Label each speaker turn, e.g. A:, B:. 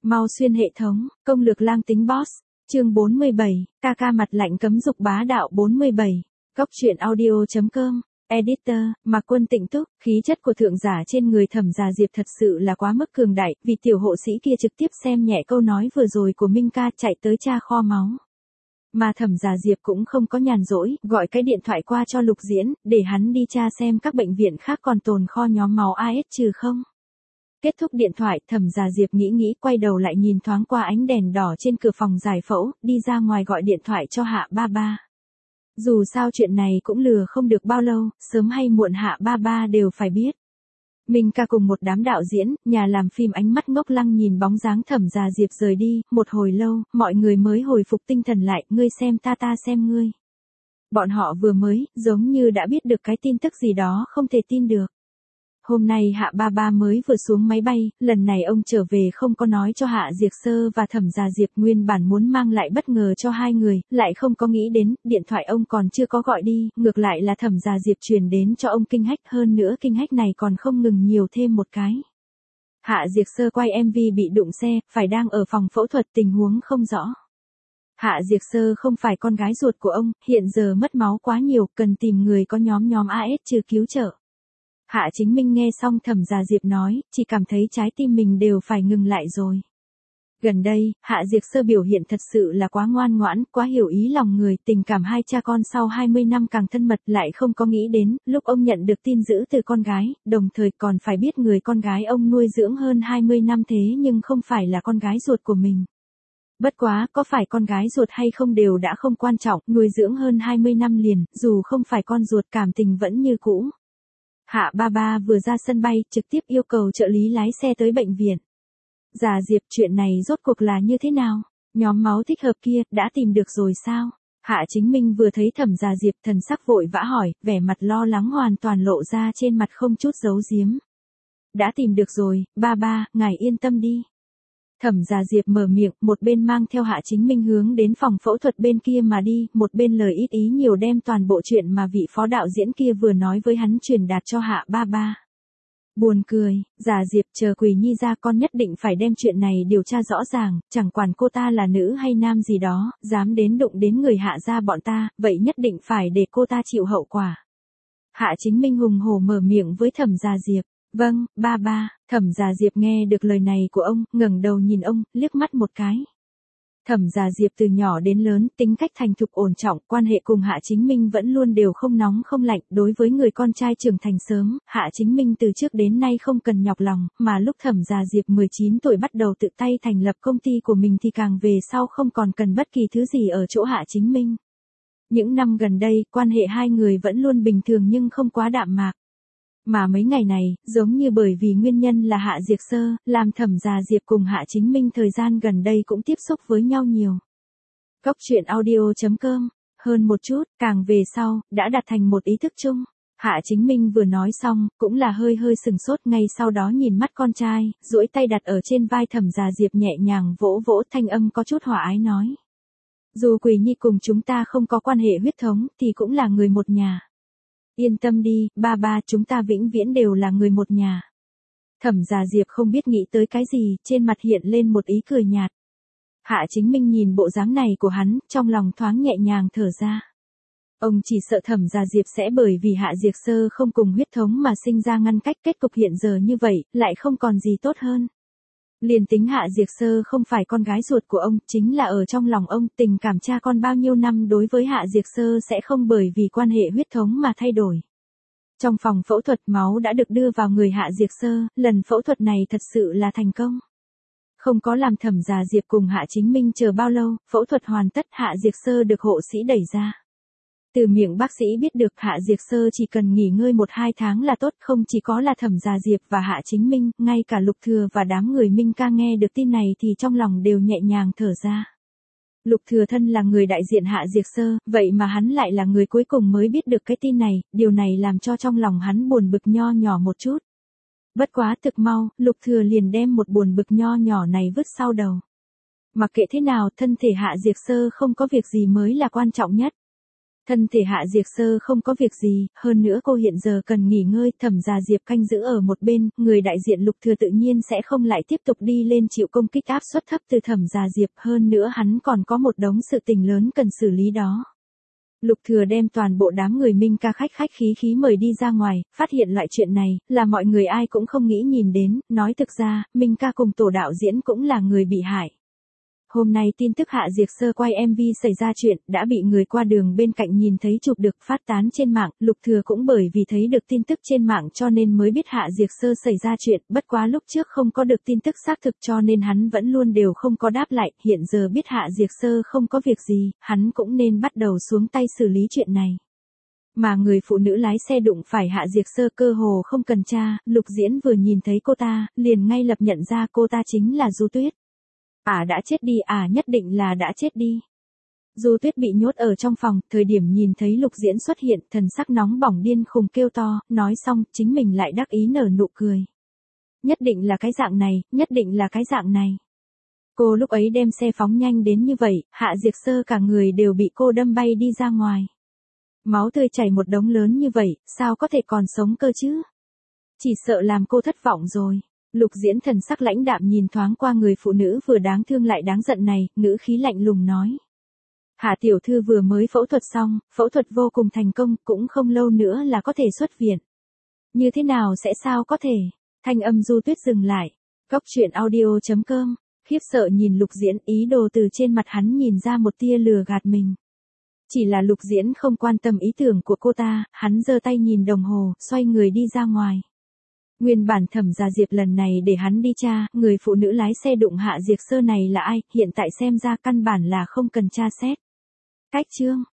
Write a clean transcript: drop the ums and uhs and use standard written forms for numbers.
A: Mau xuyên hệ thống, công lược lang tính boss. Chương 47, ca mặt lạnh cấm dục bá đạo 47. Góc truyện audio.com. Editor, Mạc Quân Tịnh Túc, khí chất của thượng giả trên người Thẩm Gia Diệp thật sự là quá mức cường đại, vì tiểu hộ sĩ kia trực tiếp xem nhẹ câu nói vừa rồi của Minh ca chạy tới tra kho máu. Mà Thẩm Gia Diệp cũng không có nhàn rỗi, gọi cái điện thoại qua cho Lục Diễn, để hắn đi tra xem các bệnh viện khác còn tồn kho nhóm máu AS trừ không. Kết thúc điện thoại, Thẩm Gia Diệp nghĩ quay đầu lại nhìn thoáng qua ánh đèn đỏ trên cửa phòng giải phẫu, đi ra ngoài gọi điện thoại cho Hạ Ba Ba. Dù sao chuyện này cũng lừa không được bao lâu, sớm hay muộn Hạ Ba Ba đều phải biết. Minh ca cùng một đám đạo diễn, nhà làm phim ánh mắt ngốc lăng nhìn bóng dáng Thẩm Gia Diệp rời đi, một hồi lâu, mọi người mới hồi phục tinh thần lại, ngươi xem ta xem ngươi. Bọn họ vừa mới, giống như đã biết được cái tin tức gì đó không thể tin được. Hôm nay Hạ Ba Ba mới vừa xuống máy bay, lần này ông trở về không có nói cho Hạ Diệc Sơ và Thẩm Gia Diệp, nguyên bản muốn mang lại bất ngờ cho hai người, lại không có nghĩ đến, điện thoại ông còn chưa có gọi đi, ngược lại là Thẩm Gia Diệp truyền đến cho ông kinh hách, hơn nữa kinh hách này còn không ngừng nhiều thêm một cái. Hạ Diệc Sơ quay MV bị đụng xe, phải đang ở phòng phẫu thuật, tình huống không rõ. Hạ Diệc Sơ không phải con gái ruột của ông, hiện giờ mất máu quá nhiều, cần tìm người có nhóm AS trừ cứu trợ. Hạ Chính Minh nghe xong Thẩm Gia Diệp nói, chỉ cảm thấy trái tim mình đều phải ngừng lại rồi. Gần đây, Hạ Diệc Sơ biểu hiện thật sự là quá ngoan ngoãn, quá hiểu ý lòng người, tình cảm hai cha con sau 20 năm càng thân mật, lại không có nghĩ đến, lúc ông nhận được tin dữ từ con gái, đồng thời còn phải biết người con gái ông nuôi dưỡng hơn 20 năm thế nhưng không phải là con gái ruột của mình. Bất quá, có phải con gái ruột hay không đều đã không quan trọng, nuôi dưỡng hơn 20 năm liền, dù không phải con ruột cảm tình vẫn như cũ. Hạ Ba Ba vừa ra sân bay, trực tiếp yêu cầu trợ lý lái xe tới bệnh viện. Gia Diệp, chuyện này rốt cuộc là như thế nào? Nhóm máu thích hợp kia, đã tìm được rồi sao? Hạ Chính Minh vừa thấy Thẩm Gia Diệp, thần sắc vội vã hỏi, vẻ mặt lo lắng hoàn toàn lộ ra trên mặt không chút giấu giếm. Đã tìm được rồi, Ba Ba, ngài yên tâm đi. Thẩm Gia Diệp mở miệng, một bên mang theo Hạ Chính Minh hướng đến phòng phẫu thuật bên kia mà đi, một bên lời ít ý nhiều đem toàn bộ chuyện mà vị phó đạo diễn kia vừa nói với hắn truyền đạt cho Hạ Ba Ba. Buồn cười, Gia Diệp, chờ Quỳ Nhi ra con nhất định phải đem chuyện này điều tra rõ ràng, chẳng quản cô ta là nữ hay nam gì đó, dám đến đụng đến người Hạ gia bọn ta, vậy nhất định phải để cô ta chịu hậu quả. Hạ Chính Minh hùng hổ mở miệng với Thẩm Gia Diệp. Vâng, Ba Ba. Thẩm Gia Diệp nghe được lời này của ông, ngẩng đầu nhìn ông, liếc mắt một cái. Thẩm Gia Diệp từ nhỏ đến lớn, tính cách thành thục ổn trọng, quan hệ cùng Hạ Chính Minh vẫn luôn đều không nóng không lạnh, đối với người con trai trưởng thành sớm, Hạ Chính Minh từ trước đến nay không cần nhọc lòng, mà lúc Thẩm Gia Diệp 19 tuổi bắt đầu tự tay thành lập công ty của mình thì càng về sau không còn cần bất kỳ thứ gì ở chỗ Hạ Chính Minh. Những năm gần đây, quan hệ hai người vẫn luôn bình thường nhưng không quá đạm mạc. Mà mấy ngày này, giống như bởi vì nguyên nhân là Hạ Diệc Sơ, làm Thẩm Gia Diệp cùng Hạ Chính Minh thời gian gần đây cũng tiếp xúc với nhau nhiều. Góc truyện audio.com, hơn một chút, càng về sau, đã đạt thành một ý thức chung. Hạ Chính Minh vừa nói xong, cũng là hơi sừng sốt, ngay sau đó nhìn mắt con trai, duỗi tay đặt ở trên vai Thẩm Gia Diệp nhẹ nhàng vỗ vỗ, thanh âm có chút hòa ái nói. Dù Quỳ Nhi cùng chúng ta không có quan hệ huyết thống, thì cũng là người một nhà. Yên tâm đi, Ba Ba, chúng ta vĩnh viễn đều là người một nhà. Thẩm Gia Diệp không biết nghĩ tới cái gì, trên mặt hiện lên một ý cười nhạt. Hạ Chính Minh nhìn bộ dáng này của hắn, trong lòng thoáng nhẹ nhàng thở ra. Ông chỉ sợ Thẩm Gia Diệp sẽ bởi vì Hạ Diệc Sơ không cùng huyết thống mà sinh ra ngăn cách, kết cục hiện giờ như vậy, lại không còn gì tốt hơn. Liền tính Hạ Diệc Sơ không phải con gái ruột của ông, chính là ở trong lòng ông, tình cảm cha con bao nhiêu năm đối với Hạ Diệc Sơ sẽ không bởi vì quan hệ huyết thống mà thay đổi. Trong phòng phẫu thuật, máu đã được đưa vào người Hạ Diệc Sơ, lần phẫu thuật này thật sự là thành công. Không có làm Thẩm Gia Diệp cùng Hạ Chính Minh chờ bao lâu, phẫu thuật hoàn tất, Hạ Diệc Sơ được hộ sĩ đẩy ra. Từ miệng bác sĩ biết được Hạ Diệc Sơ chỉ cần nghỉ ngơi 1-2 tháng là tốt, không chỉ có là Thẩm Gia Diệp và Hạ Chính Minh, ngay cả Lục Thừa và đám người Minh ca nghe được tin này thì trong lòng đều nhẹ nhàng thở ra. Lục Thừa thân là người đại diện Hạ Diệc Sơ, vậy mà hắn lại là người cuối cùng mới biết được cái tin này, điều này làm cho trong lòng hắn buồn bực nho nhỏ một chút. Bất quá thực mau, Lục Thừa liền đem một buồn bực nho nhỏ này vứt sau đầu. Mặc kệ thế nào, thân thể Hạ Diệc Sơ không có việc gì mới là quan trọng nhất. Thân thể Hạ Diệp Sơ không có việc gì, hơn nữa cô hiện giờ cần nghỉ ngơi, Thẩm Gia Diệp canh giữ ở một bên, người đại diện Lục Thừa tự nhiên sẽ không lại tiếp tục đi lên chịu công kích áp suất thấp từ Thẩm Gia Diệp, hơn nữa hắn còn có một đống sự tình lớn cần xử lý đó. Lục Thừa đem toàn bộ đám người Minh ca khách khí mời đi ra ngoài, phát hiện loại chuyện này, là mọi người ai cũng không nghĩ nhìn đến, nói thực ra, Minh ca cùng tổ đạo diễn cũng là người bị hại. Hôm nay tin tức Hạ Diệp Sơ quay MV xảy ra chuyện, đã bị người qua đường bên cạnh nhìn thấy chụp được phát tán trên mạng, Lục Thừa cũng bởi vì thấy được tin tức trên mạng cho nên mới biết Hạ Diệp Sơ xảy ra chuyện, bất quá lúc trước không có được tin tức xác thực cho nên hắn vẫn luôn đều không có đáp lại, hiện giờ biết Hạ Diệp Sơ không có việc gì, hắn cũng nên bắt đầu xuống tay xử lý chuyện này. Mà người phụ nữ lái xe đụng phải Hạ Diệp Sơ cơ hồ không cần tra, Lục Diễn vừa nhìn thấy cô ta, liền ngay lập nhận ra cô ta chính là Du Tuyết. Đã chết đi, nhất định là đã chết đi. Du Tuyết bị nhốt ở trong phòng, thời điểm nhìn thấy Lục Diễn xuất hiện, thần sắc nóng bỏng điên khùng kêu to, nói xong, chính mình lại đắc ý nở nụ cười. Nhất định là cái dạng này, nhất định là cái dạng này. Cô lúc ấy đem xe phóng nhanh đến như vậy, Hạ Diệp Sơ cả người đều bị cô đâm bay đi ra ngoài. Máu tươi chảy một đống lớn như vậy, sao có thể còn sống cơ chứ? Chỉ sợ làm cô thất vọng rồi. Lục Diễn thần sắc lãnh đạm nhìn thoáng qua người phụ nữ vừa đáng thương lại đáng giận này, ngữ khí lạnh lùng nói. Hạ tiểu thư vừa mới phẫu thuật xong, phẫu thuật vô cùng thành công, cũng không lâu nữa là có thể xuất viện. Như thế nào sẽ sao có thể? Thanh âm Du Tuyết dừng lại. Góc truyện audio.com, khiếp sợ nhìn Lục Diễn, ý đồ từ trên mặt hắn nhìn ra một tia lừa gạt mình. Chỉ là Lục Diễn không quan tâm ý tưởng của cô ta, hắn giơ tay nhìn đồng hồ, xoay người đi ra ngoài. Nguyên bản Thẩm Gia Diệp lần này để hắn đi tra, người phụ nữ lái xe đụng Hạ Diệp Sơ này là ai, hiện tại xem ra căn bản là không cần tra xét. Cách chương